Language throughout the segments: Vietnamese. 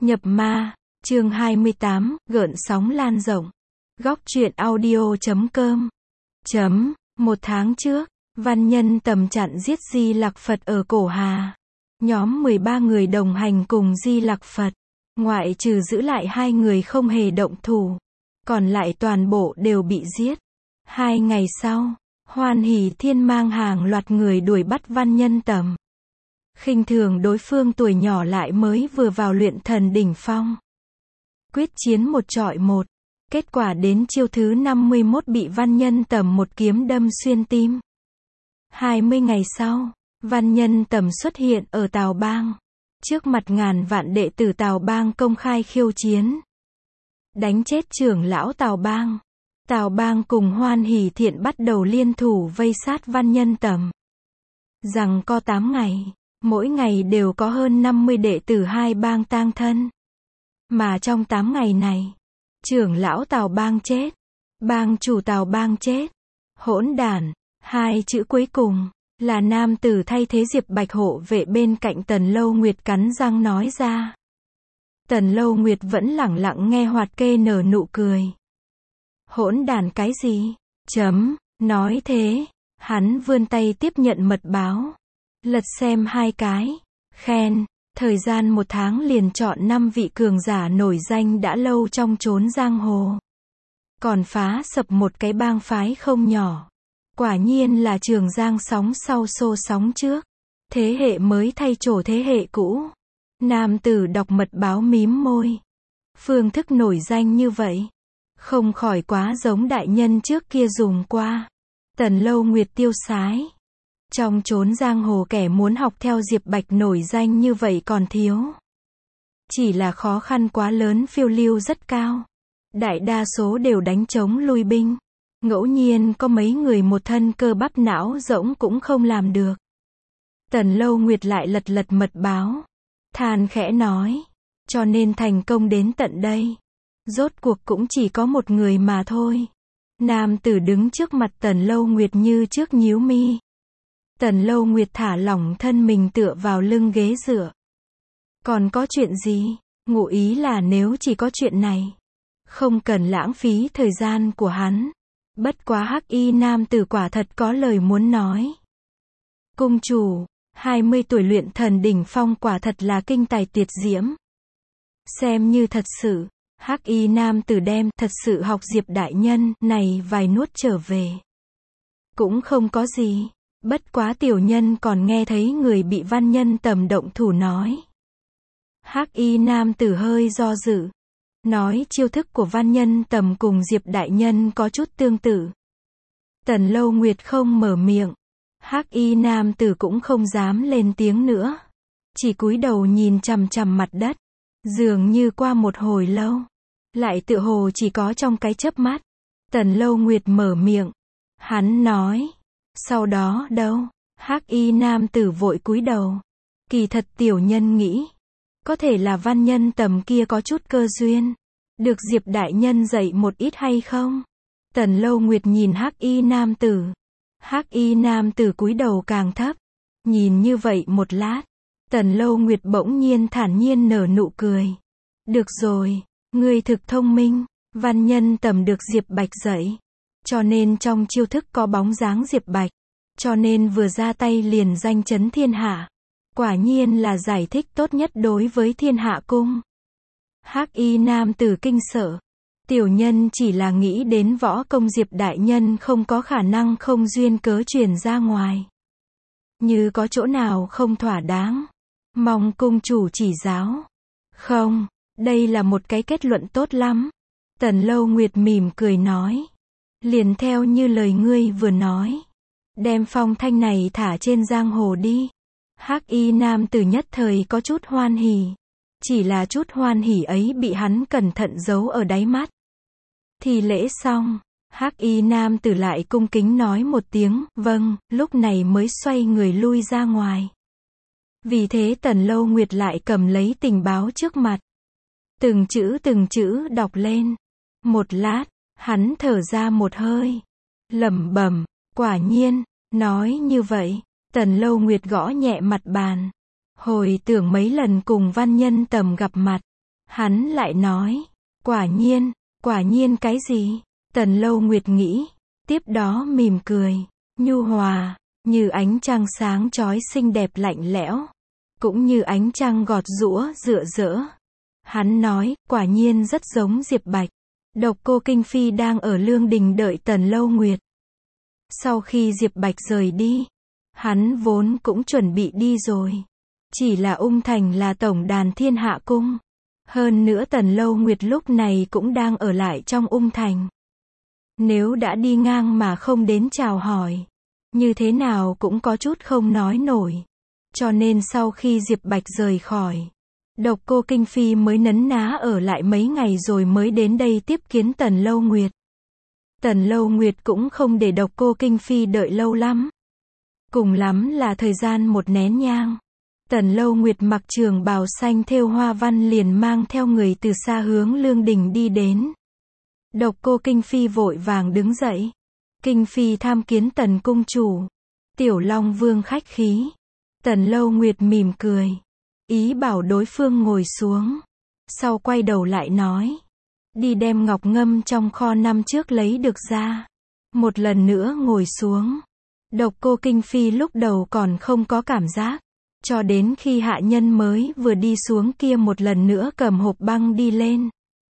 Nhập ma, chương 28, gợn sóng lan rộng. Góc truyện audio.com. Một tháng trước, Văn Nhân Tầm chặn giết Di Lặc Phật ở Cổ Hà. Nhóm 13 người đồng hành cùng Di Lặc Phật. Ngoại trừ giữ lại 2 người không hề động thủ. Còn lại toàn bộ đều bị giết. 2 ngày sau, Hoan Hỷ Thiên mang hàng loạt người đuổi bắt Văn Nhân Tầm. Khinh thường đối phương tuổi nhỏ lại mới vừa vào luyện thần đỉnh phong. Quyết chiến 1 chọi 1. Kết quả đến chiêu thứ 51 bị Văn Nhân Tầm một kiếm đâm xuyên tim. 20 ngày sau, Văn Nhân Tầm xuất hiện ở Tào Bang. Trước mặt ngàn vạn đệ tử Tào Bang công khai khiêu chiến. Đánh chết trưởng lão Tào Bang. Tào Bang cùng Hoan Hỷ Thiện bắt đầu liên thủ vây sát Văn Nhân Tầm. Giằng co 8 ngày, mỗi ngày đều có hơn 50 đệ tử hai bang tang thân. Mà trong 8 ngày này, trưởng lão Tào Bang chết, bang chủ Tào Bang chết. Hỗn đản, 2 chữ cuối cùng là nam tử thay thế Diệp Bạch hộ vệ bên cạnh Tần Lâu Nguyệt cắn răng nói ra. Tần Lâu Nguyệt vẫn lẳng lặng nghe Hoạt Kê nở nụ cười. Hỗn đản cái gì? Nói thế, hắn vươn tay tiếp nhận mật báo. Lật xem 2 cái. Khen, thời gian 1 tháng liền chọn 5 vị cường giả nổi danh đã lâu trong chốn giang hồ. Còn phá sập một cái bang phái không nhỏ. Quả nhiên là Trường Giang sóng sau xô sóng trước. Thế hệ mới thay trổ thế hệ cũ. Nam tử đọc mật báo mím môi. Phương thức nổi danh như vậy, không khỏi quá giống đại nhân trước kia dùng qua. Tần Lâu Nguyệt tiêu sái. Trong chốn giang hồ kẻ muốn học theo Diệp Bạch nổi danh như vậy còn thiếu. Chỉ là khó khăn quá lớn, phiêu lưu rất cao. Đại đa số đều đánh trống lui binh. Ngẫu nhiên có mấy người một thân cơ bắp não rỗng cũng không làm được. Tần Lâu Nguyệt lại lật mật báo. Than khẽ nói. Cho nên thành công đến tận đây. Rốt cuộc cũng chỉ có một người mà thôi. Nam tử đứng trước mặt Tần Lâu Nguyệt như trước nhíu mi. Tần Lâu Nguyệt thả lỏng thân mình tựa vào lưng ghế dựa. Còn có chuyện gì? Ngụ ý là nếu chỉ có chuyện này, không cần lãng phí thời gian của hắn. Bất quá hắc y nam tử quả thật có lời muốn nói. Cung chủ, 20 tuổi luyện thần đỉnh phong quả thật là kinh tài tuyệt diễm. Xem như thật sự, hắc y nam tử đem thật sự học Diệp đại nhân này vài nuốt trở về. Cũng không có gì. Bất quá tiểu nhân còn nghe thấy người bị Văn Nhân Tầm động thủ nói. Hắc y nam tử hơi do dự. Nói chiêu thức của Văn Nhân Tầm cùng Diệp đại nhân có chút tương tự. Tần Lâu Nguyệt không mở miệng. Hắc y nam tử cũng không dám lên tiếng nữa. Chỉ cúi đầu nhìn chằm chằm mặt đất. Dường như qua một hồi lâu. Lại tựa hồ chỉ có trong cái chớp mắt. Tần Lâu Nguyệt mở miệng. Hắn nói. Sau đó đâu? Hắc y nam tử vội cúi đầu. Kỳ thật tiểu nhân nghĩ. Có thể là Văn Nhân Tầm kia có chút cơ duyên. Được Diệp đại nhân dạy một ít hay không? Tần Lâu Nguyệt nhìn Hắc y nam tử. Hắc y nam tử cúi đầu càng thấp. Nhìn như vậy một lát. Tần Lâu Nguyệt bỗng nhiên thản nhiên nở nụ cười. Được rồi, ngươi thực thông minh. Văn Nhân Tầm được Diệp Bạch dạy. Cho nên trong chiêu thức có bóng dáng Diệp Bạch. Cho nên vừa ra tay liền danh chấn thiên hạ. Quả nhiên là giải thích tốt nhất đối với Thiên Hạ Cung. Hắc y nam tử kinh sợ. Tiểu nhân chỉ là nghĩ đến võ công Diệp đại nhân không có khả năng không duyên cớ truyền ra ngoài. Như có chỗ nào không thỏa đáng. Mong cung chủ chỉ giáo. Không, đây là một cái kết luận tốt lắm. Tần Lâu Nguyệt mỉm cười nói. Liền theo như lời ngươi vừa nói. Đem phong thanh này thả trên giang hồ đi. Hắc y nam tử nhất thời có chút hoan hỉ. Chỉ là chút hoan hỉ ấy bị hắn cẩn thận giấu ở đáy mắt. Thì lễ xong, Hắc y nam tử lại cung kính nói một tiếng, vâng, lúc này mới xoay người lui ra ngoài. Vì thế Tần Lâu Nguyệt lại cầm lấy tình báo trước mặt. Từng chữ đọc lên. Một lát, hắn thở ra một hơi. Lẩm bẩm, quả nhiên, nói như vậy. Tần Lâu Nguyệt gõ nhẹ mặt bàn. Hồi tưởng mấy lần cùng Văn Nhân Tầm gặp mặt. Hắn lại nói, quả nhiên cái gì? Tần Lâu Nguyệt nghĩ, tiếp đó mỉm cười, nhu hòa, như ánh trăng sáng chói xinh đẹp lạnh lẽo, cũng như ánh trăng gọt giũa rựa rỡ. Hắn nói, quả nhiên rất giống Diệp Bạch. Độc Cô Kinh Phi đang ở Lương Đình đợi Tần Lâu Nguyệt. Sau khi Diệp Bạch rời đi, hắn vốn cũng chuẩn bị đi rồi. Chỉ là Ung Thành là tổng đàn Thiên Hạ Cung. Hơn nữa Tần Lâu Nguyệt lúc này cũng đang ở lại trong Ung Thành. Nếu đã đi ngang mà không đến chào hỏi, như thế nào cũng có chút không nói nổi. Cho nên sau khi Diệp Bạch rời khỏi, Độc Cô Kinh Phi mới nấn ná ở lại mấy ngày rồi mới đến đây tiếp kiến Tần Lâu Nguyệt. Tần Lâu Nguyệt cũng không để Độc Cô Kinh Phi đợi lâu lắm. Cùng lắm là thời gian một nén nhang. Tần Lâu Nguyệt mặc trường bào xanh thêu hoa văn liền mang theo người từ xa hướng Lương Đình đi đến. Độc Cô Kinh Phi vội vàng đứng dậy. Kinh Phi tham kiến Tần cung chủ. Tiểu Long Vương khách khí. Tần Lâu Nguyệt mỉm cười, ý bảo đối phương ngồi xuống. Sau quay đầu lại nói, đi đem ngọc ngâm trong kho năm trước lấy được ra. Một lần nữa ngồi xuống. Độc Cô Kinh Phi lúc đầu còn không có cảm giác, cho đến khi hạ nhân mới vừa đi xuống kia một lần nữa cầm hộp băng đi lên.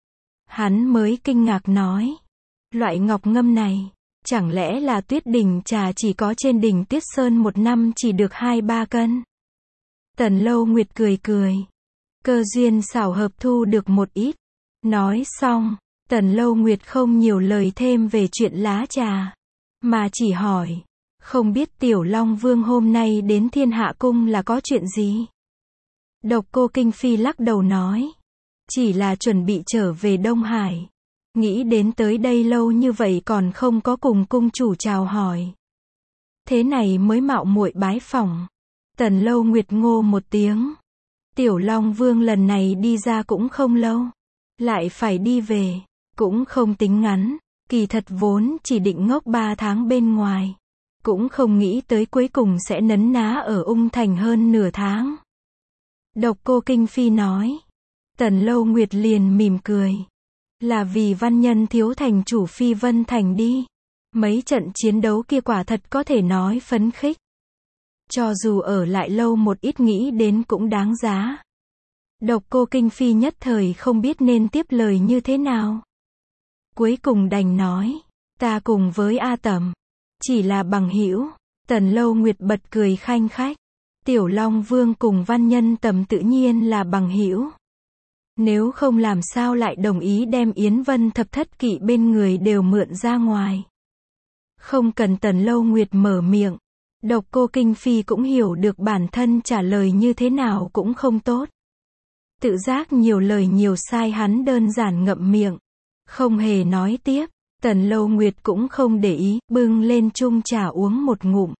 Hắn mới kinh ngạc nói, loại ngọc ngâm này, chẳng lẽ là Tuyết Đỉnh trà chỉ có trên đỉnh Tuyết Sơn một năm chỉ được 2-3 cân. Tần Lâu Nguyệt cười cười, cơ duyên xảo hợp thu được một ít. Nói xong, Tần Lâu Nguyệt không nhiều lời thêm về chuyện lá trà, mà chỉ hỏi, không biết Tiểu Long Vương hôm nay đến Thiên Hạ Cung là có chuyện gì? Độc Cô Kinh Phi lắc đầu nói, chỉ là chuẩn bị trở về Đông Hải. Nghĩ đến tới đây lâu như vậy còn không có cùng cung chủ chào hỏi. Thế này mới mạo muội bái phỏng. Tần Lâu Nguyệt ngô một tiếng. Tiểu Long Vương lần này đi ra cũng không lâu. Lại phải đi về. Cũng không tính ngắn. Kỳ thật vốn chỉ định ngốc 3 tháng bên ngoài. Cũng không nghĩ tới cuối cùng sẽ nấn ná ở Ung Thành hơn nửa tháng. Độc Cô Kinh Phi nói. Tần Lâu Nguyệt liền mỉm cười. Là vì văn nhân thiếu thành chủ Phi Vân Thành đi. Mấy trận chiến đấu kia quả thật có thể nói phấn khích. Cho dù ở lại lâu một ít nghĩ đến cũng đáng giá. Độc Cô Kinh Phi nhất thời không biết nên tiếp lời như thế nào. Cuối cùng đành nói, ta cùng với A Tầm, chỉ là bằng hữu. Tần Lâu Nguyệt bật cười khanh khách. Tiểu Long Vương cùng văn nhân Tầm tự nhiên là bằng hữu. Nếu không làm sao lại đồng ý đem Yến Vân thập thất kỵ bên người đều mượn ra ngoài. Không cần Tần Lâu Nguyệt mở miệng. Độc Cô Kinh Phi cũng hiểu được bản thân trả lời như thế nào cũng không tốt. Tự giác nhiều lời nhiều sai hắn đơn giản ngậm miệng. Không hề nói tiếp. Tần Lâu Nguyệt cũng không để ý, bưng lên chung trà uống một ngụm.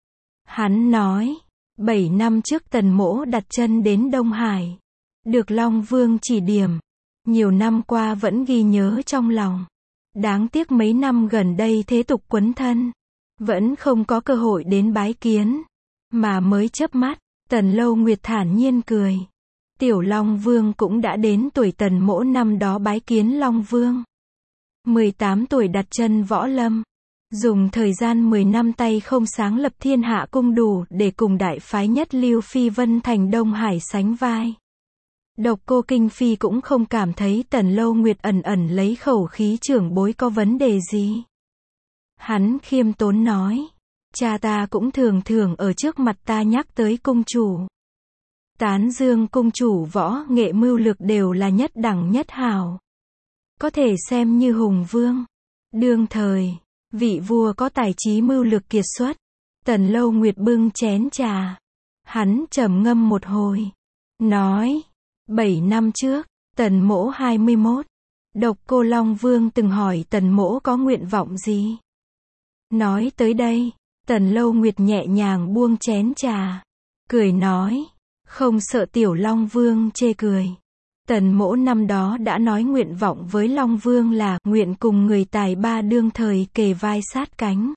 Hắn nói, 7 năm trước Tần Mỗ đặt chân đến Đông Hải. Được Long Vương chỉ điểm. Nhiều năm qua vẫn ghi nhớ trong lòng. Đáng tiếc mấy năm gần đây thế tục quấn thân. Vẫn không có cơ hội đến bái kiến. Mà mới chớp mắt, Tần Lâu Nguyệt thản nhiên cười. Tiểu Long Vương cũng đã đến tuổi Tần Mỗ năm đó bái kiến Long Vương. 18 tuổi đặt chân võ lâm. Dùng thời gian 10 năm tay không sáng lập Thiên Hạ Cung đủ để cùng đại phái nhất lưu Phi Vân Thành Đông Hải sánh vai. Độc Cô Kinh Phi cũng không cảm thấy Tần Lâu Nguyệt ẩn ẩn lấy khẩu khí trưởng bối có vấn đề gì. Hắn khiêm tốn nói, cha ta cũng thường thường ở trước mặt ta nhắc tới cung chủ. Tán dương cung chủ võ nghệ mưu lược đều là nhất đẳng nhất hảo. Có thể xem như hùng vương. Đương thời, vị vua có tài trí mưu lược kiệt xuất. Tần Lâu Nguyệt bưng chén trà. Hắn trầm ngâm một hồi. Nói, 7 năm trước, Tần Mỗ 21. Độc Cô Long Vương từng hỏi Tần Mỗ có nguyện vọng gì. Nói tới đây, Tần Lâu Nguyệt nhẹ nhàng buông chén trà. Cười nói, không sợ Tiểu Long Vương chê cười. Tần Mỗ năm đó đã nói nguyện vọng với Long Vương là nguyện cùng người tài ba đương thời kề vai sát cánh.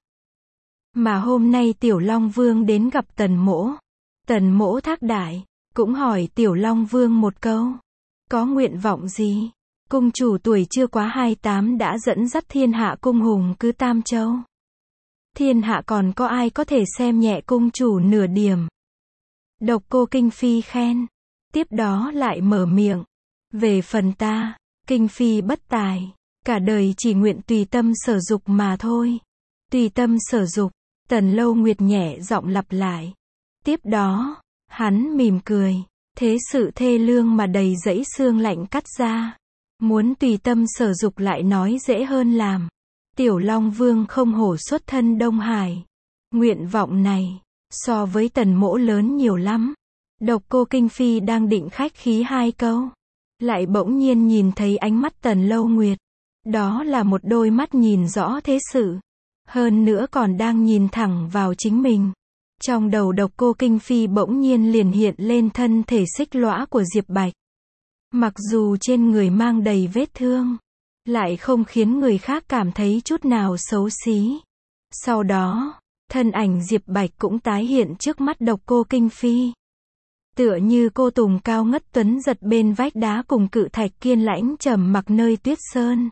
Mà hôm nay Tiểu Long Vương đến gặp Tần Mỗ. Tần Mỗ thác đại, cũng hỏi Tiểu Long Vương một câu. Có nguyện vọng gì? Cung chủ tuổi chưa quá 28 đã dẫn dắt thiên hạ cung hùng cứ Tam Châu. Thiên hạ còn có ai có thể xem nhẹ cung chủ nửa điểm. Độc Cô Kinh Phi khen. Tiếp đó lại mở miệng. Về phần ta, Kinh Phi bất tài. Cả đời chỉ nguyện tùy tâm sở dục mà thôi. Tùy tâm sở dục, Tần Lâu Nguyệt nhẹ giọng lặp lại. Tiếp đó, hắn mỉm cười. Thế sự thê lương mà đầy dẫy xương lạnh cắt ra. Muốn tùy tâm sở dục lại nói dễ hơn làm. Tiểu Long Vương không hổ xuất thân Đông Hải. Nguyện vọng này, so với Tần Mỗ lớn nhiều lắm. Độc Cô Kinh Phi đang định khách khí 2 câu. Lại bỗng nhiên nhìn thấy ánh mắt Tần Lâu Nguyệt. Đó là một đôi mắt nhìn rõ thế sự. Hơn nữa còn đang nhìn thẳng vào chính mình. Trong đầu Độc Cô Kinh Phi bỗng nhiên liền hiện lên thân thể xích lõa của Diệp Bạch. Mặc dù trên người mang đầy vết thương, lại không khiến người khác cảm thấy chút nào xấu xí. Sau đó, thân ảnh Diệp Bạch cũng tái hiện trước mắt Độc Cô Kinh Phi. Tựa như cô tùng cao ngất tuấn giật bên vách đá cùng cự thạch kiên lãnh trầm mặc nơi tuyết sơn.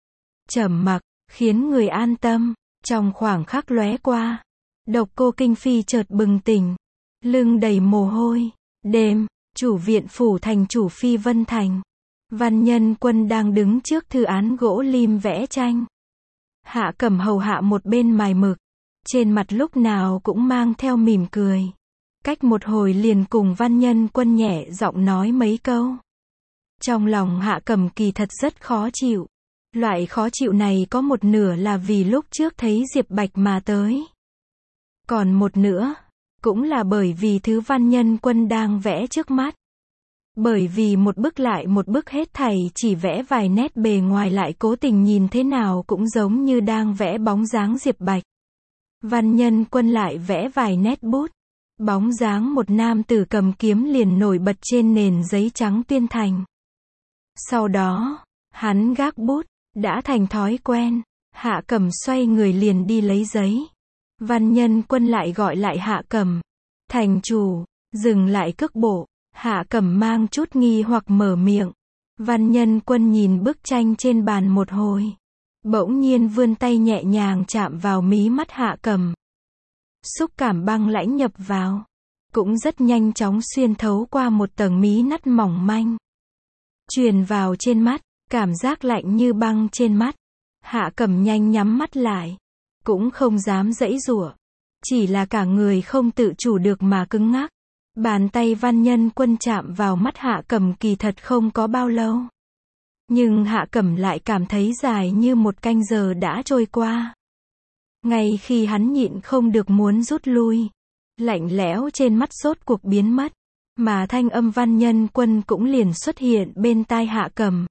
Trầm mặc, khiến người an tâm. Trong khoảng khắc lóe qua, Độc Cô Kinh Phi chợt bừng tỉnh, lưng đầy mồ hôi. Đêm, chủ viện phủ thành chủ Phi Vân Thành. Văn Nhân Quân đang đứng trước thư án gỗ lim vẽ tranh. Hạ Cẩm hầu hạ một bên mài mực, trên mặt lúc nào cũng mang theo mỉm cười. Cách một hồi liền cùng Văn Nhân Quân nhẹ giọng nói mấy câu. Trong lòng Hạ Cẩm kỳ thật rất khó chịu. Loại khó chịu này có một nửa là vì lúc trước thấy Diệp Bạch mà tới. Còn một nữa, cũng là bởi vì thứ Văn Nhân Quân đang vẽ trước mắt. Bởi vì một bức lại một bức hết thảy chỉ vẽ vài nét bề ngoài lại cố tình nhìn thế nào cũng giống như đang vẽ bóng dáng Diệp Bạch. Văn Nhân Quân lại vẽ vài nét bút. Bóng dáng một nam tử cầm kiếm liền nổi bật trên nền giấy trắng tuyên thành. Sau đó, hắn gác bút, đã thành thói quen. Hạ Cẩm xoay người liền đi lấy giấy. Văn Nhân Quân lại gọi lại Hạ Cẩm. Thành chủ, dừng lại cước bộ. Hạ Cẩm mang chút nghi hoặc mở miệng. Văn Nhân Quân nhìn bức tranh trên bàn một hồi. Bỗng nhiên vươn tay nhẹ nhàng chạm vào mí mắt Hạ Cẩm. Xúc cảm băng lãnh nhập vào. Cũng rất nhanh chóng xuyên thấu qua một tầng mí mắt mỏng manh. Truyền vào trên mắt, cảm giác lạnh như băng trên mắt. Hạ Cẩm nhanh nhắm mắt lại. Cũng không dám giãy giụa. Chỉ là cả người không tự chủ được mà cứng ngắc. Bàn tay Văn Nhân Quân chạm vào mắt Hạ Cẩm kỳ thật không có bao lâu. Nhưng Hạ Cẩm lại cảm thấy dài như một canh giờ đã trôi qua. Ngay khi hắn nhịn không được muốn rút lui, lạnh lẽo trên mắt rốt cuộc biến mất, mà thanh âm Văn Nhân Quân cũng liền xuất hiện bên tai Hạ Cẩm.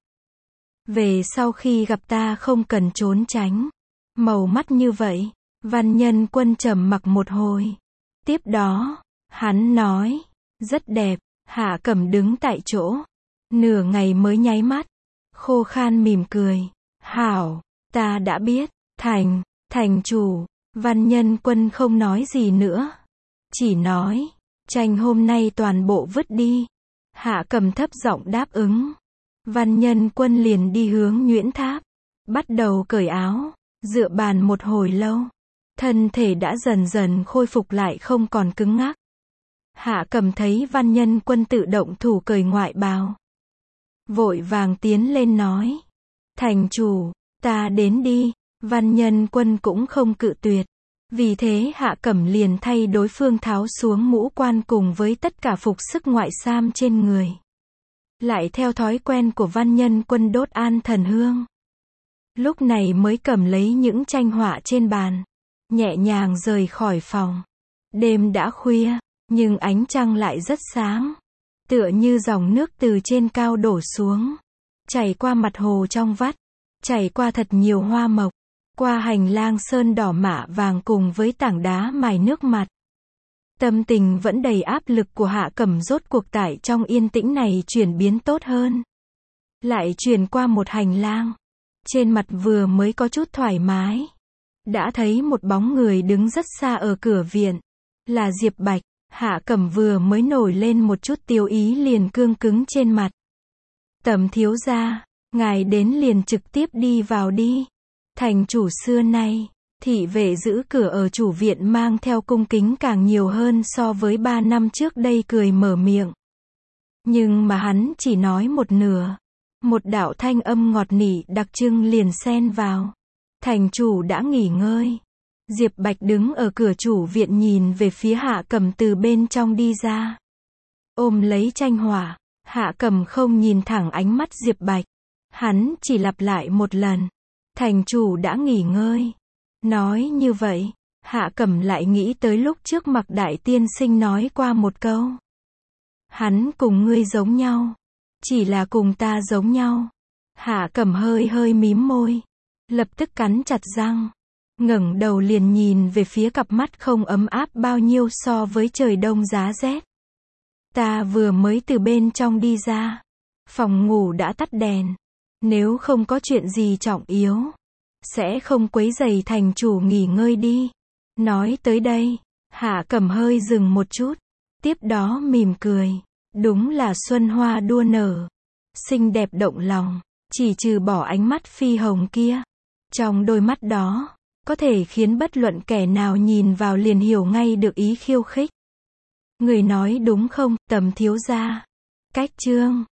Về sau khi gặp ta không cần trốn tránh. Màu mắt như vậy. Văn Nhân Quân trầm mặc một hồi. Tiếp đó, hắn nói, rất đẹp. Hạ Cẩm đứng tại chỗ, nửa ngày mới nháy mắt, khô khan mỉm cười. Hảo, ta đã biết. Thành chủ. Văn Nhân Quân không nói gì nữa, chỉ nói, tranh hôm nay toàn bộ vứt đi. Hạ Cẩm thấp giọng đáp ứng. Văn Nhân Quân liền đi hướng Nhuyễn Tháp, bắt đầu cởi áo, dựa bàn một hồi lâu, thân thể đã dần dần khôi phục lại không còn cứng ngắc. Hạ Cẩm thấy Văn Nhân Quân tự động thủ cởi ngoại bào, vội vàng tiến lên nói, thành chủ, ta đến đi. Văn Nhân Quân cũng không cự tuyệt. Vì thế Hạ Cẩm liền thay đối phương tháo xuống mũ quan cùng với tất cả phục sức ngoại sam trên người. Lại theo thói quen của Văn Nhân Quân đốt an thần hương. Lúc này mới cầm lấy những tranh họa trên bàn, nhẹ nhàng rời khỏi phòng. Đêm đã khuya, nhưng ánh trăng lại rất sáng. Tựa như dòng nước từ trên cao đổ xuống, chảy qua mặt hồ trong vắt, chảy qua thật nhiều hoa mộc, qua hành lang sơn đỏ mạ vàng cùng với tảng đá mài nước mặt. Tâm tình vẫn đầy áp lực của Hạ Cẩm rốt cuộc tại trong yên tĩnh này chuyển biến tốt hơn. Lại chuyển qua một hành lang. Trên mặt vừa mới có chút thoải mái, đã thấy một bóng người đứng rất xa ở cửa viện. Là Diệp Bạch. Hạ Cẩm vừa mới nổi lên một chút tiêu ý liền cương cứng trên mặt. Tầm thiếu gia, ngài đến liền trực tiếp đi vào đi. Thành chủ xưa nay, thị vệ giữ cửa ở chủ viện mang theo cung kính càng nhiều hơn so với 3 năm trước đây, cười mở miệng. Nhưng mà hắn chỉ nói một nửa. Một đạo thanh âm ngọt nỉ đặc trưng liền xen vào. Thành chủ đã nghỉ ngơi. Diệp Bạch đứng ở cửa chủ viện nhìn về phía Hạ Cẩm từ bên trong đi ra. Ôm lấy tranh hỏa, Hạ Cẩm không nhìn thẳng ánh mắt Diệp Bạch. Hắn chỉ lặp lại một lần. Thành chủ đã nghỉ ngơi. Nói như vậy, Hạ Cẩm lại nghĩ tới lúc trước Mặc Đại tiên sinh nói qua một câu. Hắn cùng ngươi giống nhau. Chỉ là cùng ta giống nhau. Hạ Cẩm hơi hơi mím môi. Lập tức cắn chặt răng. Ngẩng đầu liền nhìn về phía cặp mắt không ấm áp bao nhiêu so với trời đông giá rét. Ta vừa mới từ bên trong đi ra. Phòng ngủ đã tắt đèn. Nếu không có chuyện gì trọng yếu, sẽ không quấy rầy thành chủ nghỉ ngơi đi. Nói tới đây, Hạ Cẩm hơi dừng một chút. Tiếp đó mỉm cười. Đúng là xuân hoa đua nở. Xinh đẹp động lòng. Chỉ trừ bỏ ánh mắt phi hồng kia. Trong đôi mắt đó, có thể khiến bất luận kẻ nào nhìn vào liền hiểu ngay được ý khiêu khích. Người nói đúng không, Tầm thiếu gia? Cách chương